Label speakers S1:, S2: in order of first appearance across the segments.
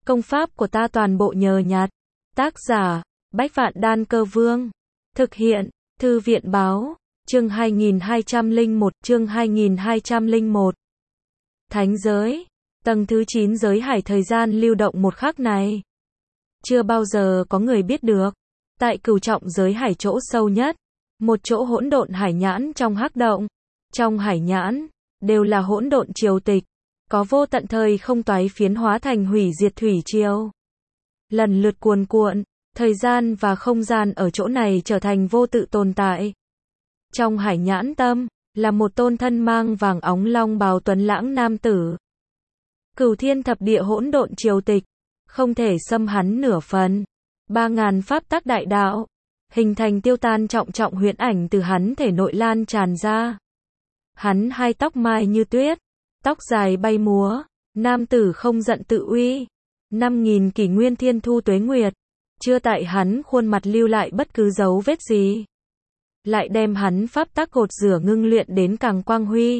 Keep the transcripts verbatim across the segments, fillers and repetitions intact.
S1: Công pháp của ta toàn bộ nhờ nhặt. Tác giả, Bách Vạn Đan Cơ Vương. Thực hiện, Thư viện Báo. Chương hai nghìn hai trăm lẻ một, chương hai nghìn hai trăm lẻ một. Thánh giới. Tầng thứ chín giới hải thời gian lưu động một khắc này. Chưa bao giờ có người biết được. Tại cửu trọng giới hải chỗ sâu nhất. Một chỗ hỗn độn hải nhãn trong hắc động. Trong hải nhãn, đều là hỗn độn triều tịch. Có vô tận thời không toái phiến hóa thành hủy diệt thủy triều. Lần lượt cuồn cuộn, thời gian và không gian ở chỗ này trở thành vô tự tồn tại. Trong hải nhãn tâm, là một tôn thân mang vàng óng long bào tuấn lãng nam tử. Cửu thiên thập địa hỗn độn triều tịch, không thể xâm hắn nửa phần. Ba ngàn pháp tắc đại đạo, hình thành tiêu tan trọng trọng huyễn ảnh từ hắn thể nội lan tràn ra. Hắn hai tóc mai như tuyết, tóc dài bay múa, nam tử không giận tự uy. Năm nghìn kỷ nguyên thiên thu tuế nguyệt, chưa tại hắn khuôn mặt lưu lại bất cứ dấu vết gì. Lại đem hắn pháp tắc cột rửa ngưng luyện đến càng quang huy.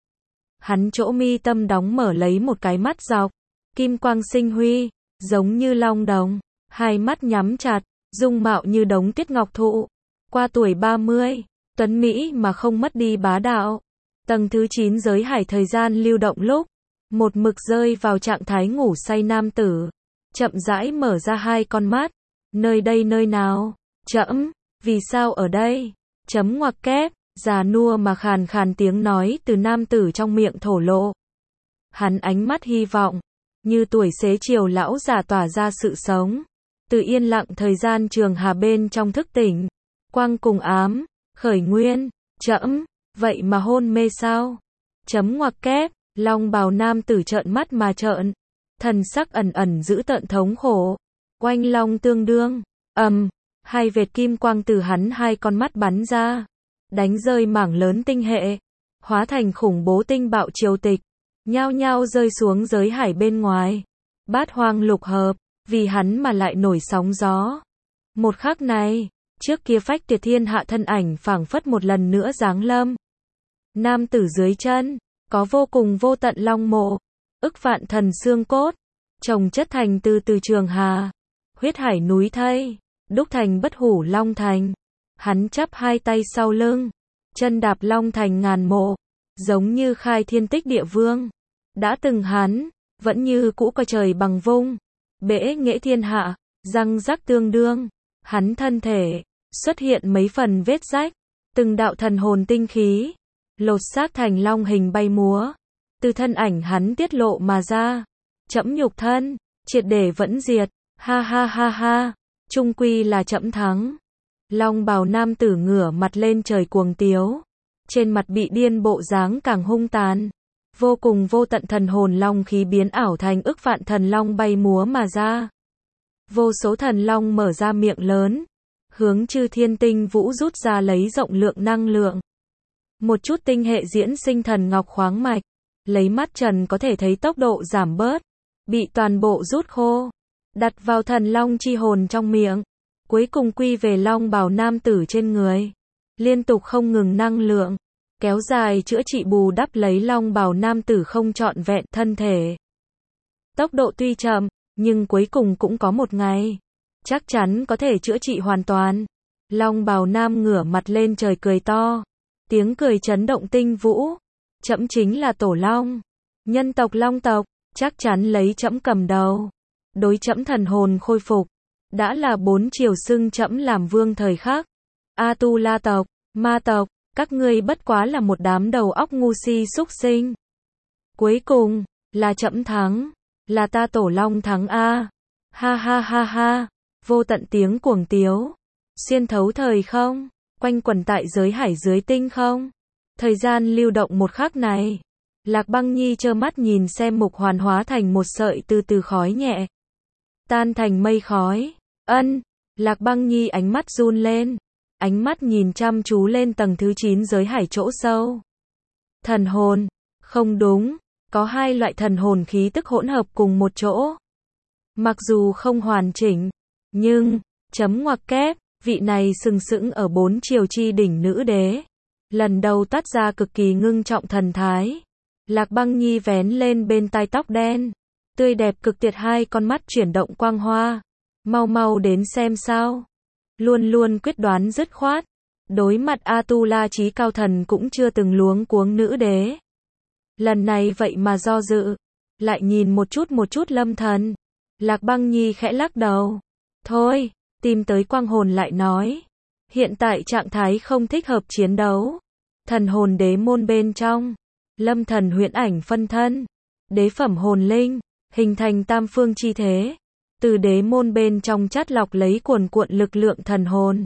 S1: Hắn chỗ mi tâm đóng mở lấy một cái mắt dọc, kim quang sinh huy, giống như long đồng, hai mắt nhắm chặt, dung mạo như đống tuyết ngọc thụ. Qua tuổi ba mươi, tuấn mỹ mà không mất đi bá đạo. Tầng thứ chín giới hải thời gian lưu động lúc, một mực rơi vào trạng thái ngủ say nam tử, chậm rãi mở ra hai con mắt. Nơi đây nơi nào? Trẫm, vì sao ở đây? Chấm ngoặc kép, già nua mà khàn khàn tiếng nói từ nam tử trong miệng thổ lộ. Hắn ánh mắt hy vọng, như tuổi xế chiều lão già tỏa ra sự sống. Từ yên lặng thời gian trường hà bên trong thức tỉnh, quang cùng ám, khởi nguyên, trẫm, vậy mà hôn mê sao? Chấm ngoặc kép, long bào nam tử trợn mắt mà trợn, thần sắc ẩn ẩn giữ tợn thống khổ. Oanh long tương đương, ầm, um, hai vệt kim quang từ hắn hai con mắt bắn ra, đánh rơi mảng lớn tinh hệ, hóa thành khủng bố tinh bạo triều tịch, nhao nhao rơi xuống giới hải bên ngoài. Bát hoang lục hợp, vì hắn mà lại nổi sóng gió. Một khắc này, trước kia phách tuyệt thiên hạ thân ảnh phảng phất một lần nữa giáng lâm. Nam tử dưới chân, có vô cùng vô tận long mộ, ức vạn thần xương cốt, chồng chất thành từ từ trường hà, huyết hải núi thây, đúc thành bất hủ long thành. Hắn chắp hai tay sau lưng, chân đạp long thành ngàn mộ, giống như khai thiên tích địa vương. Đã từng hắn, vẫn như cũ coi trời bằng vung, bẽ nghệ thiên hạ, răng rắc tương đương. Hắn thân thể, xuất hiện mấy phần vết rách, từng đạo thần hồn tinh khí, lột xác thành long hình bay múa. Từ thân ảnh hắn tiết lộ mà ra, trẫm nhục thân, triệt để vẫn diệt, ha ha ha ha, chung quy là trẫm thắng. Long bào nam tử ngửa mặt lên trời cuồng tiếu, trên mặt bị điên bộ dáng càng hung tàn. Vô cùng vô tận thần hồn long khí biến ảo thành ức vạn thần long bay múa mà ra. Vô số thần long mở ra miệng lớn, hướng chư thiên tinh vũ rút ra lấy rộng lượng năng lượng. Một chút tinh hệ diễn sinh thần ngọc khoáng mạch, lấy mắt trần có thể thấy tốc độ giảm bớt, bị toàn bộ rút khô, đặt vào thần long chi hồn trong miệng, cuối cùng quy về long bào nam tử trên người. Liên tục không ngừng năng lượng, kéo dài chữa trị bù đắp lấy long bào nam tử không trọn vẹn thân thể. Tốc độ tuy chậm, nhưng cuối cùng cũng có một ngày, chắc chắn có thể chữa trị hoàn toàn. Long bào nam ngửa mặt lên trời cười to, tiếng cười chấn động tinh vũ. Trẫm chính là tổ long, nhân tộc long tộc, chắc chắn lấy trẫm cầm đầu. Đối trẫm thần hồn khôi phục, đã là bốn triều xưng trẫm làm vương thời khắc. A tu la tộc, ma tộc, các ngươi bất quá là một đám đầu óc ngu si súc sinh. Cuối cùng, là trẫm thắng, là ta tổ long thắng a. Ha ha ha ha, vô tận tiếng cuồng tiếu, xuyên thấu thời không, quanh quẩn tại giới hải dưới tinh không. Thời gian lưu động một khắc này, Lạc Băng Nhi trơ mắt nhìn xem Mục Hoàn hóa thành một sợi từ từ khói nhẹ, tan thành mây khói. Ân, Lạc Băng Nhi ánh mắt run lên, ánh mắt nhìn chăm chú lên tầng thứ chín giới hải chỗ sâu. Thần hồn, không đúng, có hai loại thần hồn khí tức hỗn hợp cùng một chỗ. Mặc dù không hoàn chỉnh, nhưng, chấm ngoặc kép, vị này sừng sững ở bốn triều chi đỉnh nữ đế. Lần đầu toát ra cực kỳ ngưng trọng thần thái. Lạc Băng Nhi vén lên bên tai tóc đen, Tươi đẹp cực tuyệt, hai con mắt chuyển động quang hoa. Mau mau đến xem sao. Luôn luôn quyết đoán dứt khoát. Đối mặt Atula chí cao thần cũng chưa từng luống cuống nữ đế. Lần này vậy mà do dự. Lại nhìn một chút một chút Lâm Thần. Lạc Băng Nhi khẽ lắc đầu. Thôi, tìm tới quang hồn lại nói. Hiện tại trạng thái không thích hợp chiến đấu. Thần hồn đế môn bên trong. Lâm Thần huyễn ảnh phân thân. Đế phẩm hồn linh. Hình thành tam phương chi thế. Từ đế môn bên trong chắt lọc lấy cuồn cuộn lực lượng thần hồn.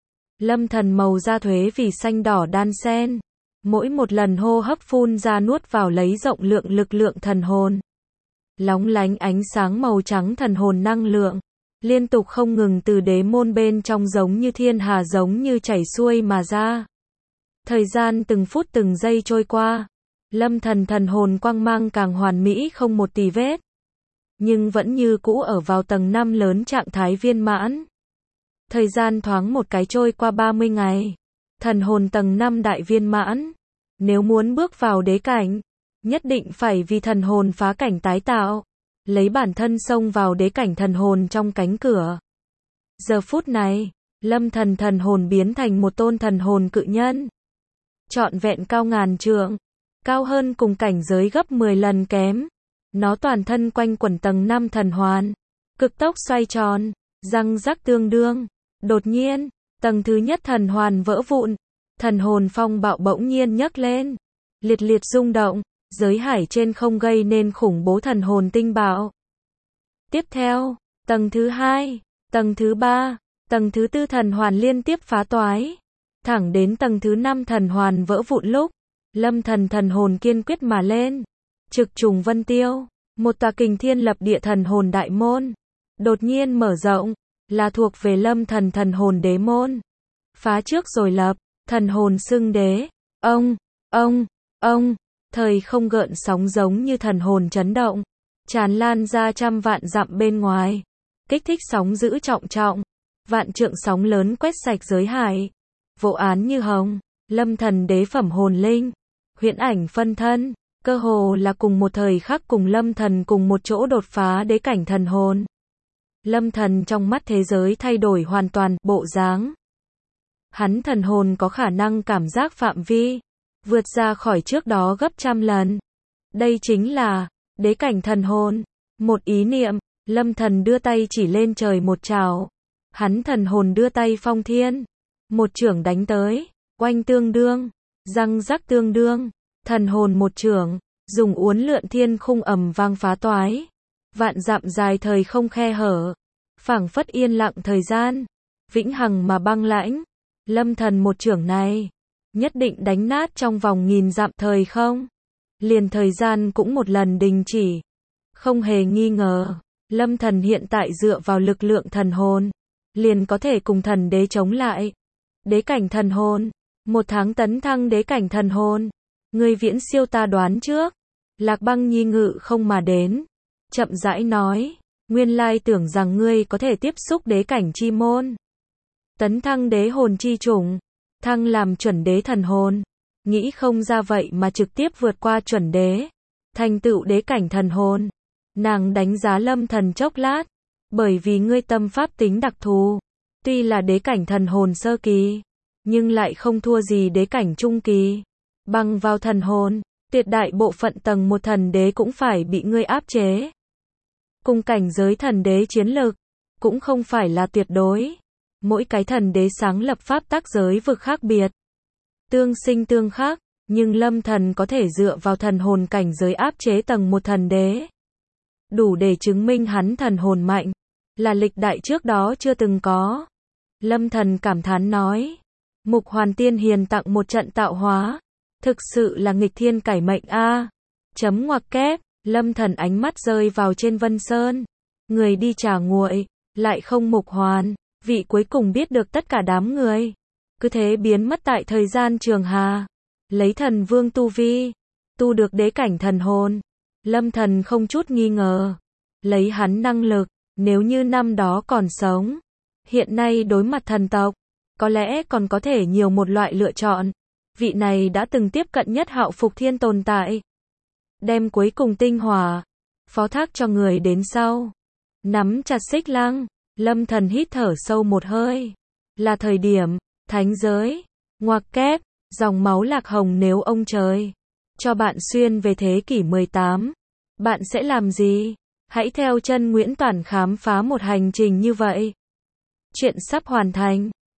S1: Lâm Thần màu da thuế vì xanh đỏ đan xen. Mỗi một lần hô hấp phun ra nuốt vào lấy rộng lượng lực lượng thần hồn. Lóng lánh ánh sáng màu trắng thần hồn năng lượng. Liên tục không ngừng từ đế môn bên trong giống như thiên hà giống như chảy xuôi mà ra. Thời gian từng phút từng giây trôi qua. Lâm Thần thần hồn quang mang càng hoàn mỹ không một tì vết. Nhưng vẫn như cũ ở vào tầng năm lớn trạng thái viên mãn. Thời gian thoáng một cái trôi qua ba mươi ngày. Thần hồn tầng năm đại viên mãn. Nếu muốn bước vào đế cảnh, nhất định phải vì thần hồn phá cảnh tái tạo. Lấy bản thân xông vào đế cảnh thần hồn trong cánh cửa. Giờ phút này, Lâm Thần thần hồn biến thành một tôn thần hồn cự nhân. Trọn vẹn cao ngàn trượng. Cao hơn cùng cảnh giới gấp mười lần kém. Nó toàn thân quanh quẩn tầng năm thần hoàn. Cực tốc xoay tròn. Răng rắc tương đương. Đột nhiên, tầng thứ nhất thần hoàn vỡ vụn. Thần hồn phong bạo bỗng nhiên nhấc lên. Liệt liệt rung động. Giới hải trên không gây nên khủng bố thần hồn tinh bạo. Tiếp theo, tầng thứ hai, tầng thứ ba, tầng thứ tư thần hoàn liên tiếp phá toái. Thẳng đến tầng thứ năm thần hoàn vỡ vụn lúc, Lâm Thần thần hồn kiên quyết mà lên. Trực trùng vân tiêu, một tòa kình thiên lập địa thần hồn đại môn. Đột nhiên mở rộng, là thuộc về Lâm Thần thần hồn đế môn. Phá trước rồi lập, thần hồn xưng đế. Ông, ông, ông. Thời không gợn sóng giống như thần hồn chấn động, tràn lan ra trăm vạn dặm bên ngoài, kích thích sóng dữ trọng trọng, vạn trượng sóng lớn quét sạch giới hải. Vô án như hồng, Lâm Thần đế phẩm hồn linh, huyễn ảnh phân thân, cơ hồ là cùng một thời khắc cùng Lâm Thần cùng một chỗ đột phá đế cảnh thần hồn. Lâm Thần trong mắt thế giới thay đổi hoàn toàn bộ dáng. Hắn thần hồn có khả năng cảm giác phạm vi vượt ra khỏi trước đó gấp trăm lần. Đây chính là đế cảnh thần hồn. Một ý niệm, Lâm Thần đưa tay chỉ lên trời một trảo. Hắn thần hồn đưa tay phong thiên. Một chưởng đánh tới, oanh tương đương, răng rắc tương đương. Thần hồn một chưởng, dùng uốn lượn thiên khung ầm vang phá toái. Vạn dặm dài thời không khe hở. Phảng phất yên lặng thời gian. Vĩnh hằng mà băng lãnh. Lâm Thần một chưởng này nhất định đánh nát trong vòng nghìn dặm thời không. Liền thời gian cũng một lần đình chỉ. Không hề nghi ngờ, Lâm Thần hiện tại dựa vào lực lượng thần hồn, liền có thể cùng thần đế chống lại. Đế cảnh thần hồn, một tháng tấn thăng đế cảnh thần hồn. Ngươi viễn siêu ta đoán trước. Lạc Băng Nhi ngự không mà đến. Chậm rãi nói, nguyên lai tưởng rằng ngươi có thể tiếp xúc đế cảnh chi môn. Tấn thăng đế hồn chi chủng. Thăng làm chuẩn đế thần hồn. Nghĩ không ra vậy mà trực tiếp vượt qua chuẩn đế. Thành tựu đế cảnh thần hồn. Nàng đánh giá Lâm Thần chốc lát. Bởi vì ngươi tâm pháp tính đặc thù. Tuy là đế cảnh thần hồn sơ kỳ. Nhưng lại không thua gì đế cảnh trung kỳ. Bằng vào thần hồn. Tuyệt đại bộ phận tầng một thần đế cũng phải bị ngươi áp chế. Cùng cảnh giới thần đế chiến lực. Cũng không phải là tuyệt đối. Mỗi cái thần đế sáng lập pháp tắc giới vực khác biệt. Tương sinh tương khắc, nhưng Lâm Thần có thể dựa vào thần hồn cảnh giới áp chế tầng một thần đế. Đủ để chứng minh hắn thần hồn mạnh, là lịch đại trước đó chưa từng có. Lâm Thần cảm thán nói, Mục Hoàn Tiên Hiền tặng một trận tạo hóa, thực sự là nghịch thiên cải mệnh a. Chấm ngoặc kép, Lâm Thần ánh mắt rơi vào trên Vân Sơn. Người đi trà nguội, lại không Mục Hoàn. Vị cuối cùng biết được tất cả đám người. Cứ thế biến mất tại thời gian trường hà. Lấy thần vương tu vi. Tu được đế cảnh thần hồn. Lâm Thần không chút nghi ngờ. Lấy hắn năng lực. Nếu như năm đó còn sống. Hiện nay đối mặt thần tộc. Có lẽ còn có thể nhiều một loại lựa chọn. Vị này đã từng tiếp cận nhất Hạo Phục Thiên tồn tại. Đem cuối cùng tinh hỏa. phó thác cho người đến sau. Nắm chặt xích lăng, Lâm Thần hít thở sâu một hơi. Là thời điểm, thánh giới, ngoặc kép, dòng máu lạc hồng nếu ông trời cho bạn xuyên về thế kỷ mười tám, bạn sẽ làm gì? Hãy theo chân Nguyễn Toản khám phá một hành trình như vậy. Chuyện sắp hoàn thành.